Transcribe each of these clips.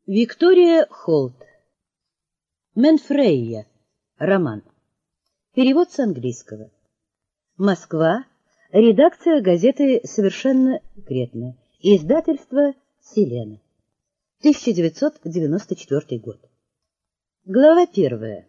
Виктория Холт. Менфрейя. Роман. Перевод с английского. Москва. Редакция газеты «Совершенно секретно». Издательство «Селена». 1994 год. Глава 1.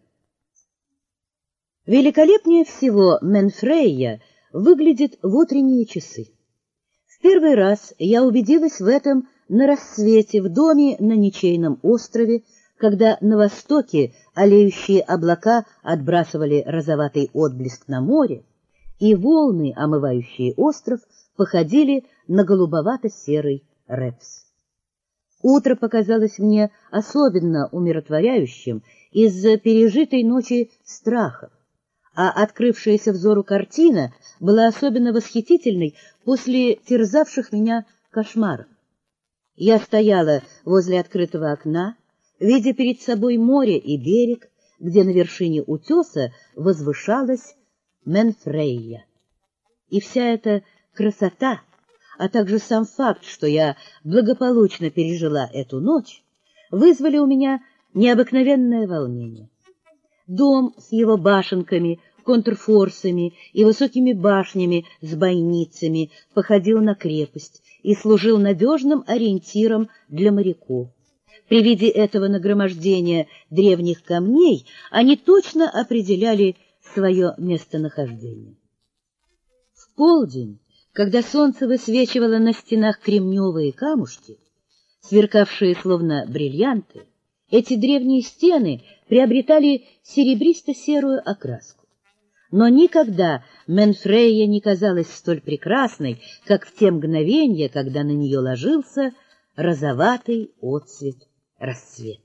Великолепнее всего Менфрейя выглядит в утренние часы. В первый раз я убедилась в этом на рассвете в доме на ничейном острове, когда на востоке алеющие облака отбрасывали розоватый отблеск на море, и волны, омывающие остров, походили на голубовато-серый репс. Утро показалось мне особенно умиротворяющим из-за пережитой ночи страхов, а открывшаяся взору картина была особенно восхитительной после терзавших меня кошмаров. Я стояла возле открытого окна, видя перед собой море и берег, где на вершине утеса возвышалась Менфрейя. И вся эта красота, а также сам факт, что я благополучно пережила эту ночь, вызвали у меня необыкновенное волнение. Дом с его башенками, контрфорсами и высокими башнями с бойницами походил на крепость и служил надежным ориентиром для моряков. При виде этого нагромождения древних камней они точно определяли свое местонахождение. В полдень, когда солнце высвечивало на стенах кремневые камушки, сверкавшие словно бриллианты, эти древние стены приобретали серебристо-серую окраску. Но никогда Менфрейя не казалась столь прекрасной, как в те мгновения, когда на нее ложился розоватый отцвет рассвета.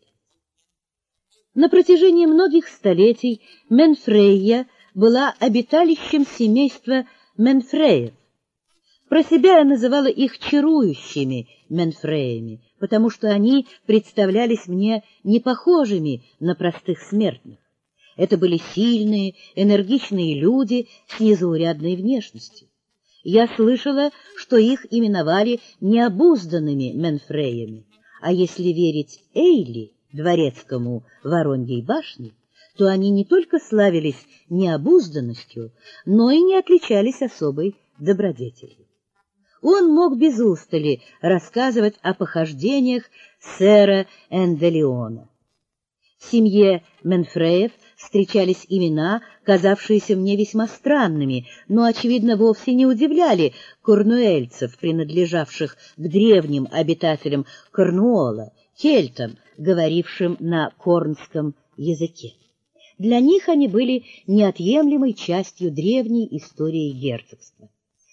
На протяжении многих столетий Менфрейя была обиталищем семейства Менфреев. Про себя я называла их чарующими Менфреями, потому что они представлялись мне не похожими на простых смертных. Это были сильные, энергичные люди с незаурядной внешностью. Я слышала, что их именовали необузданными Менфреями, а если верить Эйли, дворецкому Вороньей башни, то они не только славились необузданностью, но и не отличались особой добродетелью. Он мог без устали рассказывать о похождениях сэра Энделеона. В семье Менфреев встречались имена, казавшиеся мне весьма странными, но, очевидно, вовсе не удивляли корнуэльцев, принадлежавших к древним обитателям Корнуола, кельтам, говорившим на корнском языке. Для них они были неотъемлемой частью древней истории герцогства.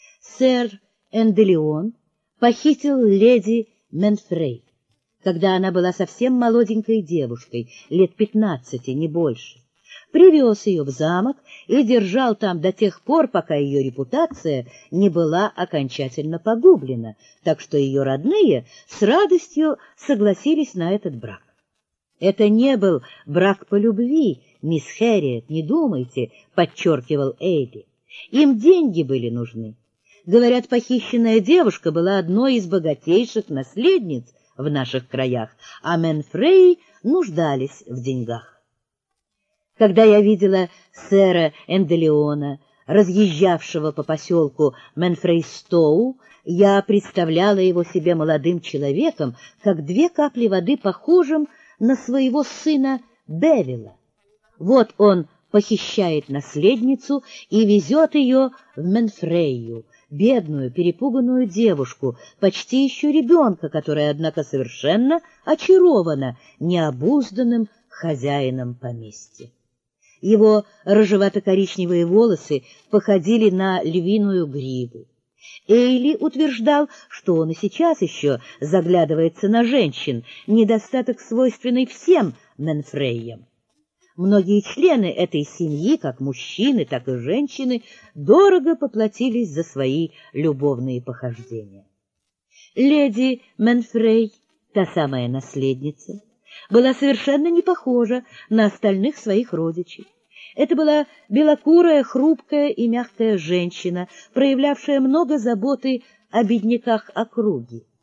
Сэр Энделеон похитил леди Менфрей, когда она была совсем молоденькой девушкой, лет 15, не больше. Привез ее в замок и держал там до тех пор, пока ее репутация не была окончательно погублена, так что ее родные с радостью согласились на этот брак. Это не был брак по любви, мисс Хэрриет, не думайте, подчеркивал Эйли. Им деньги были нужны. Говорят, похищенная девушка была одной из богатейших наследниц в наших краях, а Менфреи нуждались в деньгах. Когда я видела сэра Энделеона, разъезжавшего по поселку Менфрейстоу, я представляла его себе молодым человеком, как 2 капли воды похожим на своего сына Бевила. Вот он похищает наследницу и везет ее в Менфрейю, бедную, перепуганную девушку, почти еще ребенка, которая, однако, совершенно очарована необузданным хозяином поместья. Его рыжевато-коричневые волосы походили на львиную гриву. Эйли утверждал, что он и сейчас еще заглядывается на женщин, недостаток, свойственный всем Менфреям. Многие члены этой семьи, как мужчины, так и женщины, дорого поплатились за свои любовные похождения. Леди Менфрей, та самая наследница, была совершенно не похожа на остальных своих родичей. Это была белокурая, хрупкая и мягкая женщина, проявлявшая много заботы о бедняках округи.